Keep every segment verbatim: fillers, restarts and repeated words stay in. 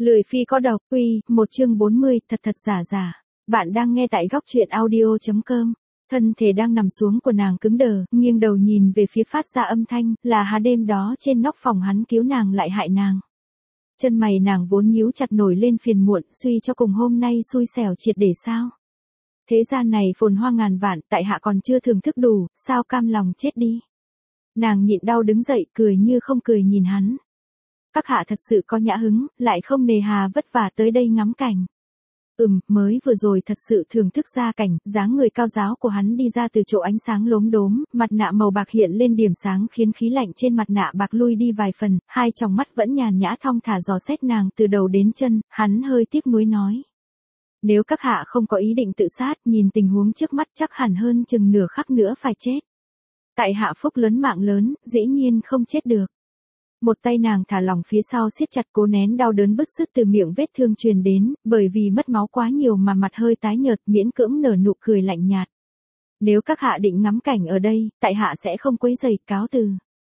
Lười phi có độc, uy, một chương bốn mươi, thật thật giả giả. Bạn đang nghe tại góc truyện audio chấm com. Thân thể đang nằm xuống của nàng cứng đờ, nghiêng đầu nhìn về phía phát ra âm thanh, là Hà đêm đó trên nóc phòng hắn cứu nàng lại hại nàng. Chân mày nàng vốn nhíu chặt nổi lên phiền muộn, suy cho cùng hôm nay xui xẻo triệt để sao? Thế gian này phồn hoa ngàn vạn, tại hạ còn chưa thưởng thức đủ, sao cam lòng chết đi? Nàng nhịn đau đứng dậy, cười như không cười nhìn hắn. Các hạ thật sự có nhã hứng, lại không nề hà vất vả tới đây ngắm cảnh. Ừm, mới vừa rồi thật sự thưởng thức ra cảnh, dáng người cao giáo của hắn đi ra từ chỗ ánh sáng lốm đốm, mặt nạ màu bạc hiện lên điểm sáng khiến khí lạnh trên mặt nạ bạc lui đi vài phần, hai tròng mắt vẫn nhàn nhã thong thả dò xét nàng từ đầu đến chân, hắn hơi tiếc nuối nói. Nếu các hạ không có ý định tự sát, nhìn tình huống trước mắt chắc hẳn hơn chừng nửa khắc nữa phải chết. Tại hạ phúc lớn mạng lớn, dĩ nhiên không chết được. Một tay nàng thả lỏng phía sau siết chặt cố nén đau đớn bứt rứt từ miệng vết thương truyền đến, bởi vì mất máu quá nhiều mà mặt hơi tái nhợt, miễn cưỡng nở nụ cười lạnh nhạt. Nếu các hạ định ngắm cảnh ở đây, tại hạ sẽ không quấy rầy, cáo từ.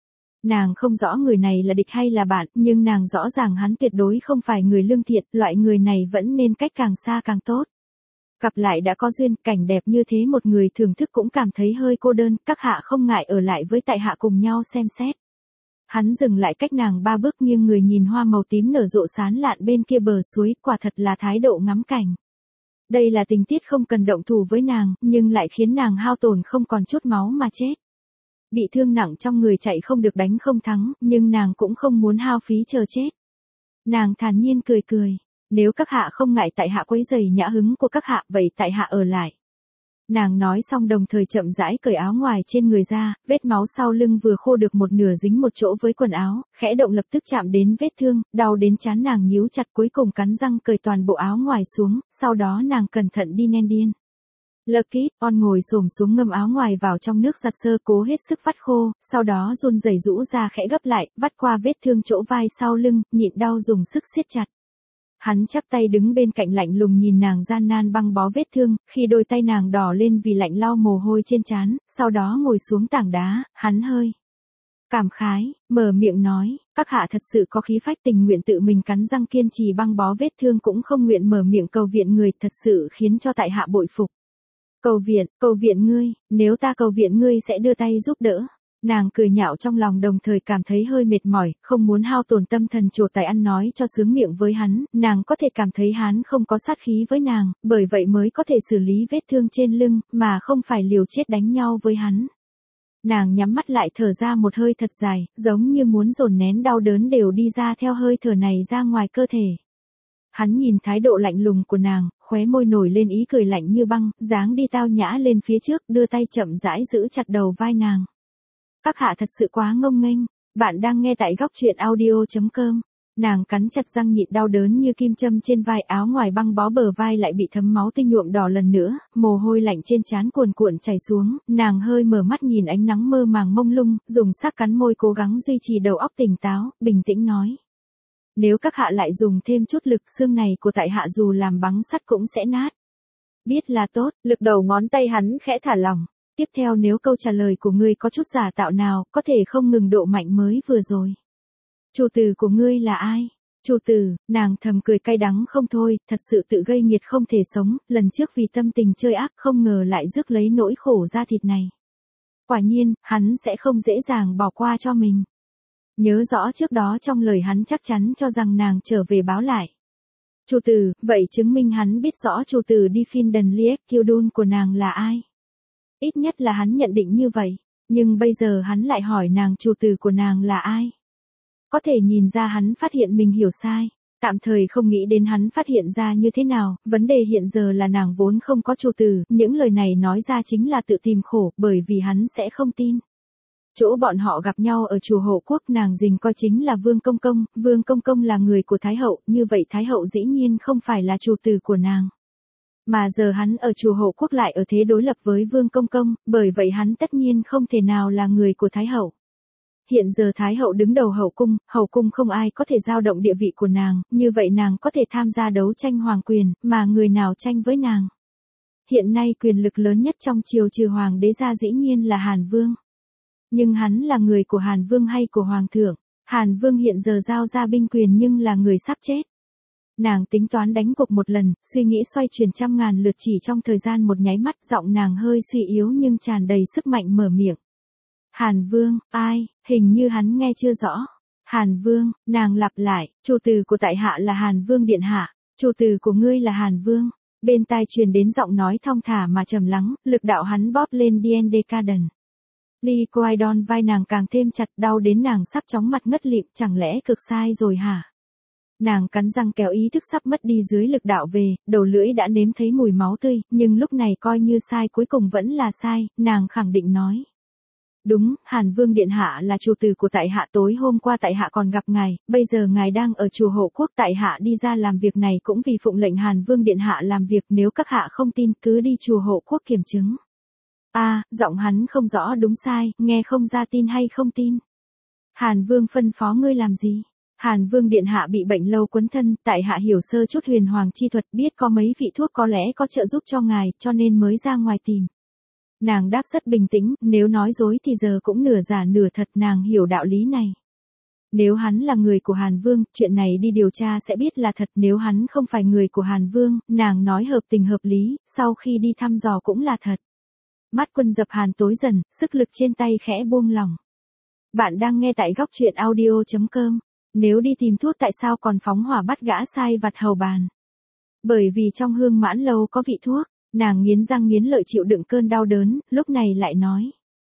Nàng không rõ người này là địch hay là bạn, nhưng nàng rõ ràng hắn tuyệt đối không phải người lương thiện, loại người này vẫn nên cách càng xa càng tốt. Gặp lại đã có duyên, cảnh đẹp như thế một người thưởng thức cũng cảm thấy hơi cô đơn, các hạ không ngại ở lại với tại hạ cùng nhau xem xét. Hắn dừng lại cách nàng ba bước nghiêng người nhìn hoa màu tím nở rộ sán lạn bên kia bờ suối, quả thật là thái độ ngắm cảnh. Đây là tình tiết không cần động thủ với nàng, nhưng lại khiến nàng hao tổn không còn chút máu mà chết. Bị thương nặng trong người chạy không được đánh không thắng, nhưng nàng cũng không muốn hao phí chờ chết. Nàng thản nhiên cười cười, nếu các hạ không ngại tại hạ quấy rầy nhã hứng của các hạ, vậy tại hạ ở lại. Nàng nói xong đồng thời chậm rãi cởi áo ngoài trên người ra, vết máu sau lưng vừa khô được một nửa dính một chỗ với quần áo, khẽ động lập tức chạm đến vết thương, đau đến trán nàng nhíu chặt cuối cùng cắn răng cởi toàn bộ áo ngoài xuống, sau đó nàng cẩn thận đi nen điên. Lucky, on ngồi xổm xuống ngâm áo ngoài vào trong nước giặt sơ cố hết sức vắt khô, sau đó run rẩy rũ ra khẽ gấp lại, vắt qua vết thương chỗ vai sau lưng, nhịn đau dùng sức siết chặt. Hắn chắp tay đứng bên cạnh lạnh lùng nhìn nàng gian nan băng bó vết thương, khi đôi tay nàng đỏ lên vì lạnh lau mồ hôi trên trán, sau đó ngồi xuống tảng đá, hắn hơi cảm khái, mở miệng nói, các hạ thật sự có khí phách tình nguyện tự mình cắn răng kiên trì băng bó vết thương cũng không nguyện mở miệng cầu viện người, thật sự khiến cho tại hạ bội phục. Cầu viện, cầu viện ngươi, nếu ta cầu viện ngươi sẽ đưa tay giúp đỡ. Nàng cười nhạo trong lòng đồng thời cảm thấy hơi mệt mỏi, không muốn hao tổn tâm thần trổ tài ăn nói cho sướng miệng với hắn, nàng có thể cảm thấy hắn không có sát khí với nàng, bởi vậy mới có thể xử lý vết thương trên lưng, mà không phải liều chết đánh nhau với hắn. Nàng nhắm mắt lại thở ra một hơi thật dài, giống như muốn dồn nén đau đớn đều đi ra theo hơi thở này ra ngoài cơ thể. Hắn nhìn thái độ lạnh lùng của nàng, khóe môi nổi lên ý cười lạnh như băng, dáng đi tao nhã lên phía trước, đưa tay chậm rãi giữ chặt đầu vai nàng. Các hạ thật sự quá ngông nghênh, bạn đang nghe tại góc truyện audio chấm com. Nàng cắn chặt răng nhịn đau đớn như kim châm trên vai, áo ngoài băng bó bờ vai lại bị thấm máu tươi nhuộm đỏ lần nữa, mồ hôi lạnh trên trán cuồn cuộn chảy xuống, nàng hơi mở mắt nhìn ánh nắng mơ màng mông lung, dùng sắc cắn môi cố gắng duy trì đầu óc tỉnh táo, bình tĩnh nói. Nếu các hạ lại dùng thêm chút lực, xương này của tại hạ dù làm băng sắt cũng sẽ nát. Biết là tốt, lực đầu ngón tay hắn khẽ thả lỏng. Tiếp theo nếu câu trả lời của ngươi có chút giả tạo nào, có thể không ngừng độ mạnh mới vừa rồi. Chủ tử của ngươi là ai? Chủ tử, nàng thầm cười cay đắng không thôi, thật sự tự gây nghiệt không thể sống, lần trước vì tâm tình chơi ác không ngờ lại rước lấy nỗi khổ da thịt này. Quả nhiên, hắn sẽ không dễ dàng bỏ qua cho mình. Nhớ rõ trước đó trong lời hắn chắc chắn cho rằng nàng trở về báo lại. Chủ tử, vậy chứng minh hắn biết rõ chủ tử đi Findon Liek Kildun của nàng là ai. Ít nhất là hắn nhận định như vậy, nhưng bây giờ hắn lại hỏi nàng chủ tử của nàng là ai. Có thể nhìn ra hắn phát hiện mình hiểu sai, tạm thời không nghĩ đến hắn phát hiện ra như thế nào, vấn đề hiện giờ là nàng vốn không có chủ tử, những lời này nói ra chính là tự tìm khổ, bởi vì hắn sẽ không tin. Chỗ bọn họ gặp nhau ở chùa Hộ Quốc nàng dình coi chính là Vương Công Công, Vương Công Công là người của Thái Hậu, như vậy Thái Hậu dĩ nhiên không phải là chủ tử của nàng. Mà giờ hắn ở chùa Hộ Quốc lại ở thế đối lập với Vương Công Công, bởi vậy hắn tất nhiên không thể nào là người của Thái Hậu. Hiện giờ Thái Hậu đứng đầu hậu cung, hậu cung không ai có thể dao động địa vị của nàng, như vậy nàng có thể tham gia đấu tranh hoàng quyền, mà người nào tranh với nàng. Hiện nay quyền lực lớn nhất trong triều trừ hoàng đế ra dĩ nhiên là Hàn Vương. Nhưng hắn là người của Hàn Vương hay của Hoàng thượng? Hàn Vương hiện giờ giao ra binh quyền nhưng là người sắp chết. Nàng tính toán đánh cuộc một lần, suy nghĩ xoay chuyển trăm ngàn lượt chỉ trong thời gian một nháy mắt, giọng nàng hơi suy yếu nhưng tràn đầy sức mạnh mở miệng. Hàn Vương, ai, hình như hắn nghe chưa rõ. Hàn Vương, nàng lặp lại, chủ từ của tại hạ là Hàn Vương điện hạ, chủ từ của ngươi là Hàn Vương. Bên tai truyền đến giọng nói thong thả mà trầm lắng, lực đạo hắn bóp lên đê en đê Caden. Lee Quaidon vai nàng càng thêm chặt, đau đến nàng sắp chóng mặt ngất lịm, chẳng lẽ cực sai rồi hả? Nàng cắn răng kéo ý thức sắp mất đi dưới lực đạo về, đầu lưỡi đã nếm thấy mùi máu tươi, nhưng lúc này coi như sai cuối cùng vẫn là sai, nàng khẳng định nói. Đúng, Hàn Vương điện hạ là chủ tử của tại hạ, tối hôm qua tại hạ còn gặp ngài, bây giờ ngài đang ở chùa Hộ Quốc, tại hạ đi ra làm việc này cũng vì phụng lệnh Hàn Vương điện hạ làm việc, nếu các hạ không tin cứ đi chùa Hộ Quốc kiểm chứng. A, à, giọng hắn không rõ đúng sai, nghe không ra tin hay không tin. Hàn Vương phân phó ngươi làm gì? Hàn Vương điện hạ bị bệnh lâu quấn thân, tại hạ hiểu sơ chút huyền hoàng chi thuật, biết có mấy vị thuốc có lẽ có trợ giúp cho ngài, cho nên mới ra ngoài tìm. Nàng đáp rất bình tĩnh, nếu nói dối thì giờ cũng nửa giả nửa thật, nàng hiểu đạo lý này. Nếu hắn là người của Hàn Vương, chuyện này đi điều tra sẽ biết là thật, nếu hắn không phải người của Hàn Vương, nàng nói hợp tình hợp lý, sau khi đi thăm dò cũng là thật. Mắt Quân Dập Hàn tối dần, sức lực trên tay khẽ buông lỏng. Bạn đang nghe tại góc truyện audio chấm com. Nếu đi tìm thuốc tại sao còn phóng hỏa bắt gã sai vặt hầu bàn? Bởi vì trong Hương Mãn Lâu có vị thuốc, nàng nghiến răng nghiến lợi chịu đựng cơn đau đớn, lúc này lại nói.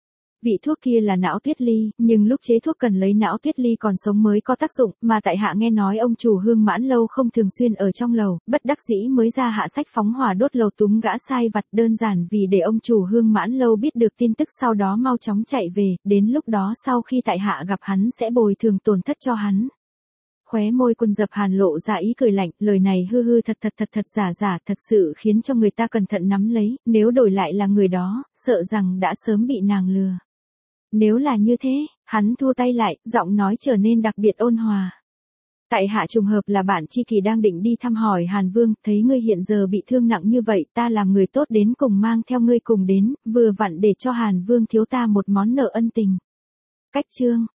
Vị thuốc kia là não tuyết ly, nhưng lúc chế thuốc cần lấy não tuyết ly còn sống mới có tác dụng, mà tại hạ nghe nói ông chủ Hương Mãn Lâu không thường xuyên ở trong lầu, bất đắc dĩ mới ra hạ sách phóng hỏa đốt lầu túm gã sai vặt, đơn giản vì để ông chủ Hương Mãn Lâu biết được tin tức sau đó mau chóng chạy về, đến lúc đó sau khi tại hạ gặp hắn sẽ bồi thường tổn thất cho hắn. Khóe môi Quân Dập Hàn lộ ra ý cười lạnh, lời này hư hư thật thật thật thật giả giả, thật sự khiến cho người ta cẩn thận nắm lấy, nếu đổi lại là người đó, sợ rằng đã sớm bị nàng lừa. Nếu là như thế, hắn thua tay lại, giọng nói trở nên đặc biệt ôn hòa. Tại hạ trùng hợp là bạn tri kỷ đang định đi thăm hỏi Hàn Vương, thấy ngươi hiện giờ bị thương nặng như vậy, ta làm người tốt đến cùng mang theo ngươi cùng đến, vừa vặn để cho Hàn Vương thiếu ta một món nợ ân tình. Cách chương